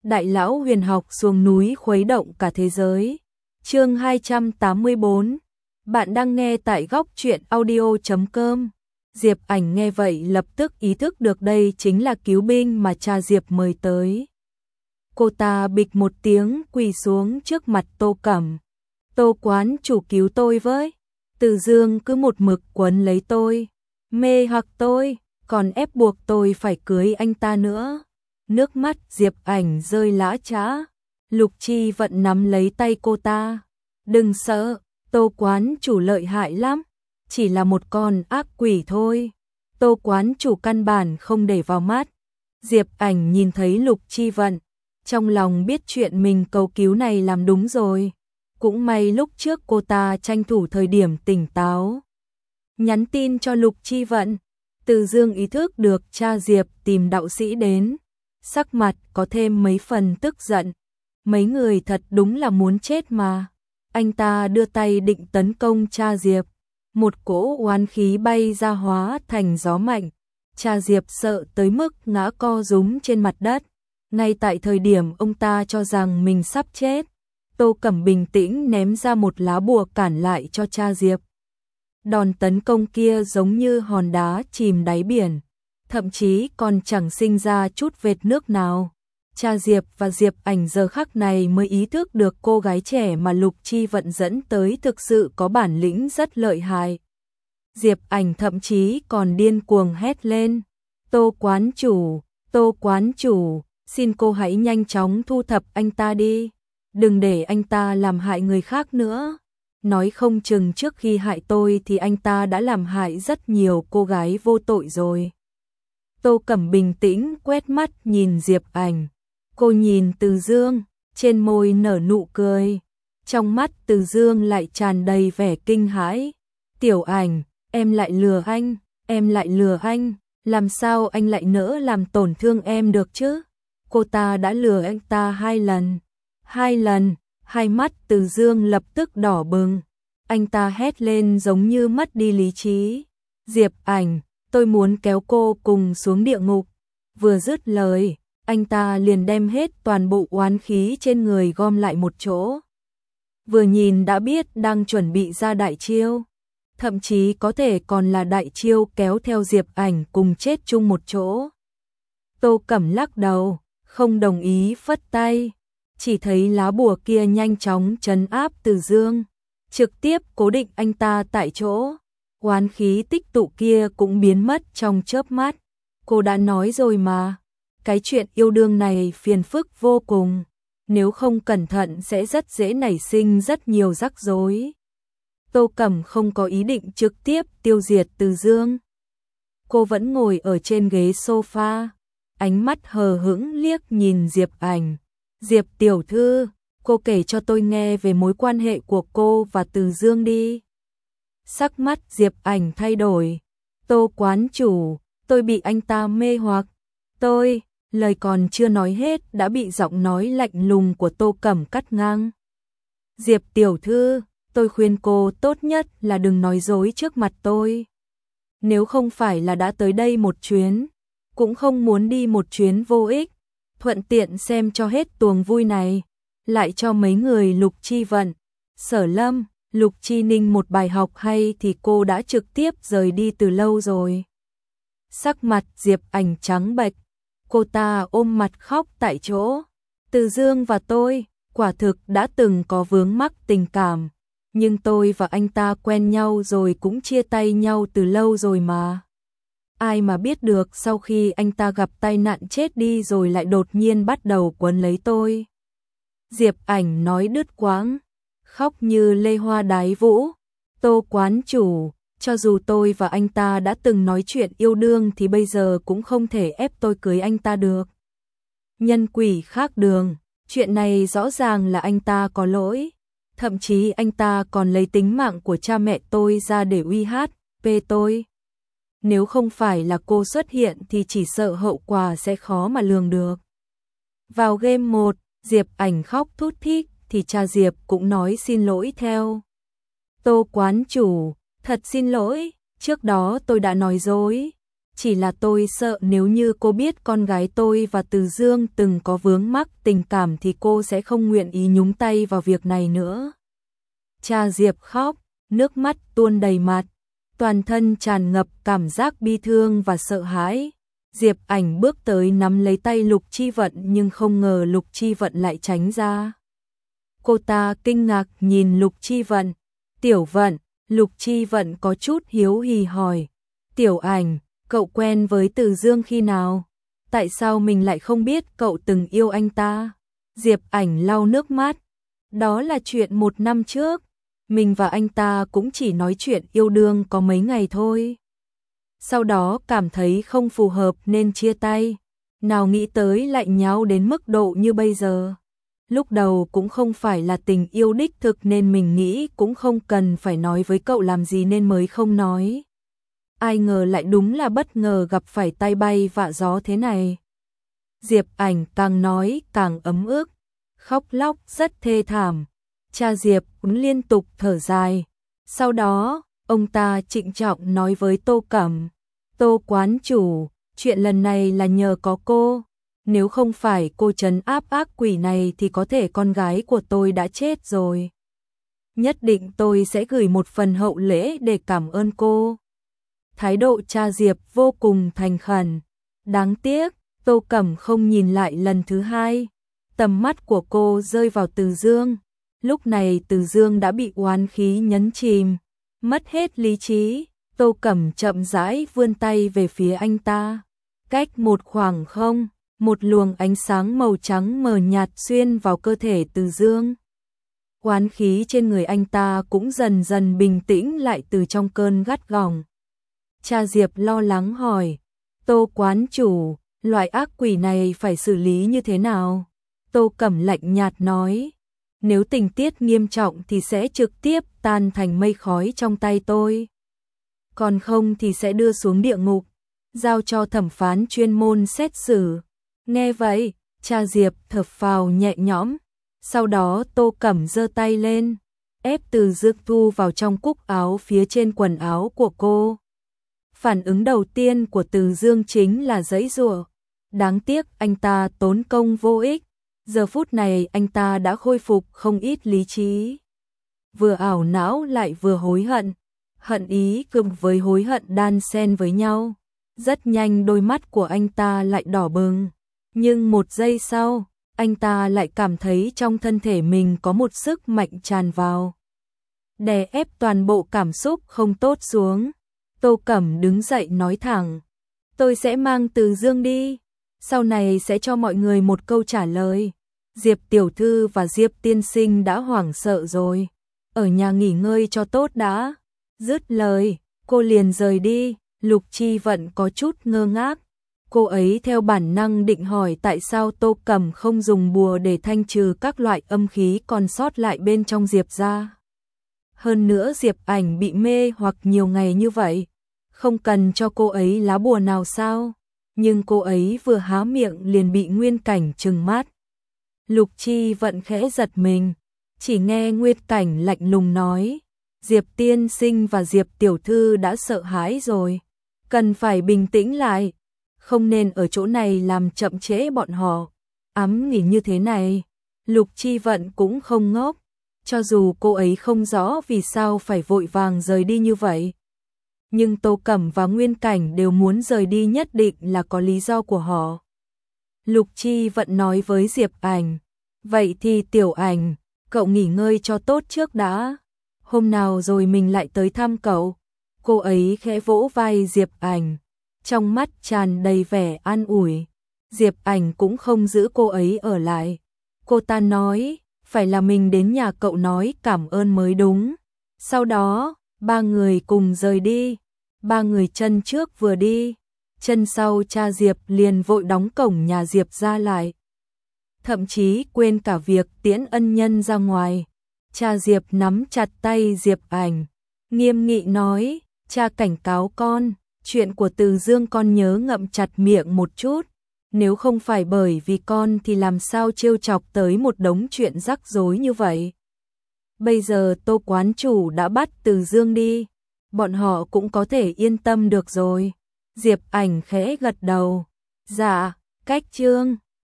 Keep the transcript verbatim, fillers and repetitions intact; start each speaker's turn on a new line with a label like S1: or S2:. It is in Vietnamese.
S1: Đại lão huyền học xuống núi khuấy động cả thế giới. Chương hai trăm tám mươi bốn. Bạn đang nghe tại góc truyện audio chấm com. Diệp Ảnh nghe vậy lập tức ý thức được đây chính là cứu binh mà cha Diệp mời tới. Cô ta bịch một tiếng quỳ xuống trước mặt Tô Cẩm. Tô quán chủ cứu tôi với. Từ Dương cứ một mực quấn lấy tôi, mê hoặc tôi, còn ép buộc tôi phải cưới anh ta nữa. Nước mắt Diệp Ảnh rơi lã chã. Lục Chi Vận nắm lấy tay cô ta. Đừng sợ, Tô quán chủ lợi hại lắm, chỉ là một con ác quỷ thôi. Tô quán chủ căn bản không để vào mắt. Diệp Ảnh nhìn thấy Lục Chi Vận, trong lòng biết chuyện mình cầu cứu này làm đúng rồi. Cũng may lúc trước cô ta tranh thủ thời điểm tỉnh táo, nhắn tin cho Lục Chi Vận. Từ Dương ý thức được cha Diệp tìm đạo sĩ đến, sắc mặt có thêm mấy phần tức giận. Mấy người thật đúng là muốn chết mà. Anh ta đưa tay định tấn công cha Diệp, một cỗ oán khí bay ra hóa thành gió mạnh. Cha Diệp sợ tới mức ngã co rúm trên mặt đất. Ngay tại thời điểm ông ta cho rằng mình sắp chết, Tô Cẩm bình tĩnh ném ra một lá bùa cản lại cho cha Diệp. Đòn tấn công kia giống như hòn đá chìm đáy biển, thậm chí còn chẳng sinh ra chút vệt nước nào. Cha Diệp và Diệp Ảnh giờ khắc này mới ý thức được cô gái trẻ mà Lục Chi Vận dẫn tới thực sự có bản lĩnh rất lợi hại. Diệp Ảnh thậm chí còn điên cuồng hét lên. Tô quán chủ, Tô quán chủ, xin cô hãy nhanh chóng thu thập anh ta đi. Đừng để anh ta làm hại người khác nữa. Nói không chừng trước khi hại tôi thì anh ta đã làm hại rất nhiều cô gái vô tội rồi. Tô Cẩm bình tĩnh quét mắt nhìn Diệp Ảnh. Cô nhìn Từ Dương, trên môi nở nụ cười. Trong mắt Từ Dương lại tràn đầy vẻ kinh hãi. Tiểu Ảnh, em lại lừa anh, em lại lừa anh. Làm sao anh lại nỡ làm tổn thương em được chứ? Cô ta đã lừa anh ta hai lần. Hai lần, hai mắt Từ Dương lập tức đỏ bừng. Anh ta hét lên giống như mất đi lý trí. Diệp Ảnh, tôi muốn kéo cô cùng xuống địa ngục. Vừa dứt lời, anh ta liền đem hết toàn bộ oán khí trên người gom lại một chỗ. Vừa nhìn đã biết đang chuẩn bị ra đại chiêu. Thậm chí có thể còn là đại chiêu kéo theo Diệp Ảnh cùng chết chung một chỗ. Tô Cẩm lắc đầu, không đồng ý phất tay. Chỉ thấy lá bùa kia nhanh chóng trấn áp Từ Dương, trực tiếp cố định anh ta tại chỗ. Oán khí tích tụ kia cũng biến mất trong chớp mắt. Cô đã nói rồi mà, cái chuyện yêu đương này phiền phức vô cùng, nếu không cẩn thận sẽ rất dễ nảy sinh rất nhiều rắc rối. Tô Cẩm không có ý định trực tiếp tiêu diệt Từ Dương. Cô vẫn ngồi ở trên ghế sofa, ánh mắt hờ hững liếc nhìn Diệp Ảnh. Diệp tiểu thư, cô kể cho tôi nghe về mối quan hệ của cô và Từ Dương đi. Sắc mắt Diệp Ảnh thay đổi. Tô quán chủ, tôi bị anh ta mê hoặc. Tôi, lời còn chưa nói hết đã bị giọng nói lạnh lùng của Tô Cẩm cắt ngang. Diệp tiểu thư, tôi khuyên cô tốt nhất là đừng nói dối trước mặt tôi. Nếu không phải là đã tới đây một chuyến, cũng không muốn đi một chuyến vô ích, thuận tiện xem cho hết tuồng vui này, lại cho mấy người Lục Chi Vận, Sở Lâm, Lục Chi Ninh một bài học hay thì cô đã trực tiếp rời đi từ lâu rồi. Sắc mặt Diệp Ảnh trắng bệch, cô ta ôm mặt khóc tại chỗ. Từ Dương và tôi, quả thực đã từng có vướng mắc tình cảm, nhưng tôi và anh ta quen nhau rồi cũng chia tay nhau từ lâu rồi mà. Ai mà biết được sau khi anh ta gặp tai nạn chết đi rồi lại đột nhiên bắt đầu quấn lấy tôi. Diệp Ảnh nói đứt quãng, khóc như lê hoa đái vũ. Tô quán chủ, cho dù tôi và anh ta đã từng nói chuyện yêu đương thì bây giờ cũng không thể ép tôi cưới anh ta được. Nhân quỷ khác đường, chuyện này rõ ràng là anh ta có lỗi. Thậm chí anh ta còn lấy tính mạng của cha mẹ tôi ra để uy hát về tôi. Nếu không phải là cô xuất hiện thì chỉ sợ hậu quả sẽ khó mà lường được. Vào game một, Diệp Ảnh khóc thút thít thì cha Diệp cũng nói xin lỗi theo. Tô quán chủ, thật xin lỗi, trước đó tôi đã nói dối. chỉ là tôi sợ nếu như cô biết con gái tôi và Từ Dương từng có vướng mắc tình cảm thì cô sẽ không nguyện ý nhúng tay vào việc này nữa. Cha Diệp khóc, nước mắt tuôn đầy mặt, toàn thân tràn ngập cảm giác bi thương và sợ hãi. Diệp Ảnh bước tới nắm lấy tay Lục Chi Vận nhưng không ngờ Lục Chi Vận lại tránh ra. Cô ta kinh ngạc nhìn Lục Chi Vận. Tiểu Vận, Lục Chi Vận có chút hiếu kỳ hỏi. Tiểu Ảnh, cậu quen với Từ Dương khi nào? Tại sao mình lại không biết cậu từng yêu anh ta? Diệp Ảnh lau nước mắt. Đó là chuyện một năm trước. Mình và anh ta cũng chỉ nói chuyện yêu đương có mấy ngày thôi. Sau đó cảm thấy không phù hợp nên chia tay. Nào nghĩ tới lại nháo đến mức độ như bây giờ. Lúc đầu cũng không phải là tình yêu đích thực nên mình nghĩ cũng không cần phải nói với cậu làm gì nên mới không nói. Ai ngờ lại đúng là bất ngờ gặp phải tay bay vạ gió thế này. Diệp Ảnh càng nói càng ấm ức, khóc lóc rất thê thảm. Cha Diệp cũng liên tục thở dài. Sau đó, ông ta trịnh trọng nói với Tô Cẩm. Tô quán chủ, chuyện lần này là nhờ có cô. Nếu không phải cô trấn áp ác quỷ này thì có thể con gái của tôi đã chết rồi. Nhất định tôi sẽ gửi một phần hậu lễ để cảm ơn cô. Thái độ cha Diệp vô cùng thành khẩn. Đáng tiếc, Tô Cẩm không nhìn lại lần thứ hai. Tầm mắt của cô rơi vào Từ Dương. Lúc này Từ Dương đã bị oán khí nhấn chìm, mất hết lý trí. Tô Cẩm chậm rãi vươn tay về phía anh ta. Cách một khoảng không, một luồng ánh sáng màu trắng mờ nhạt xuyên vào cơ thể Từ Dương. Oán khí trên người anh ta cũng dần dần bình tĩnh lại từ trong cơn gắt gỏng. Cha Diệp lo lắng hỏi, Tô quán chủ, loại ác quỷ này phải xử lý như thế nào? Tô Cẩm lạnh nhạt nói, nếu tình tiết nghiêm trọng thì sẽ trực tiếp tan thành mây khói trong tay tôi. Còn không thì sẽ đưa xuống địa ngục, giao cho thẩm phán chuyên môn xét xử. Nghe vậy, cha Diệp thở phào nhẹ nhõm. Sau đó Tô Cẩm giơ tay lên, ép Từ Dương thu vào trong cúc áo phía trên quần áo của cô. Phản ứng đầu tiên của Từ Dương chính là giãy giụa. Đáng tiếc anh ta tốn công vô ích. Giờ phút này anh ta đã khôi phục không ít lý trí. Vừa ảo não lại vừa hối hận. Hận ý cùng với hối hận đan xen với nhau. Rất nhanh đôi mắt của anh ta lại đỏ bừng. Nhưng một giây sau, anh ta lại cảm thấy trong thân thể mình có một sức mạnh tràn vào. Đè ép toàn bộ cảm xúc không tốt xuống. Tô Cẩm đứng dậy nói thẳng. Tôi sẽ mang Từ Dương đi. Sau này sẽ cho mọi người một câu trả lời. Diệp tiểu thư và Diệp tiên sinh đã hoảng sợ rồi. Ở nhà nghỉ ngơi cho tốt đã. Dứt lời, cô liền rời đi. Lục Chi Vận có chút ngơ ngác. Cô ấy theo bản năng định hỏi tại sao Tô Cẩm không dùng bùa để thanh trừ các loại âm khí còn sót lại bên trong Diệp gia. Hơn nữa Diệp Ảnh bị mê hoặc nhiều ngày như vậy, không cần cho cô ấy lá bùa nào sao? Nhưng cô ấy vừa há miệng liền bị Nguyên Cảnh trừng mắt. Lục Chi Vận khẽ giật mình, chỉ nghe Nguyên Cảnh lạnh lùng nói, Diệp tiên sinh và Diệp tiểu thư đã sợ hãi rồi, cần phải bình tĩnh lại, không nên ở chỗ này làm chậm trễ bọn họ. Ám nghỉ như thế này, Lục Chi Vận cũng không ngốc, cho dù cô ấy không rõ vì sao phải vội vàng rời đi như vậy. Nhưng Tô Cẩm và Nguyên Cảnh đều muốn rời đi, nhất định là có lý do của họ. Lục Chi Vận nói với Diệp Ảnh, vậy thì Tiểu Ảnh, cậu nghỉ ngơi cho tốt trước đã. Hôm nào rồi mình lại tới thăm cậu. Cô ấy khẽ vỗ vai Diệp Ảnh, trong mắt tràn đầy vẻ an ủi. Diệp Ảnh cũng không giữ cô ấy ở lại. Cô ta nói, phải là mình đến nhà cậu nói cảm ơn mới đúng. Sau đó, ba người cùng rời đi. Ba người chân trước vừa đi, chân sau cha Diệp liền vội đóng cổng nhà Diệp ra lại. Thậm chí quên cả việc tiễn ân nhân ra ngoài. Cha Diệp nắm chặt tay Diệp Ảnh, nghiêm nghị nói, cha cảnh cáo con, chuyện của Từ Dương con nhớ ngậm chặt miệng một chút. Nếu không phải bởi vì con thì làm sao trêu chọc tới một đống chuyện rắc rối như vậy. Bây giờ Tô quán chủ đã bắt Từ Dương đi, bọn họ cũng có thể yên tâm được rồi. Diệp Ảnh khẽ gật đầu. Dạ, cách chương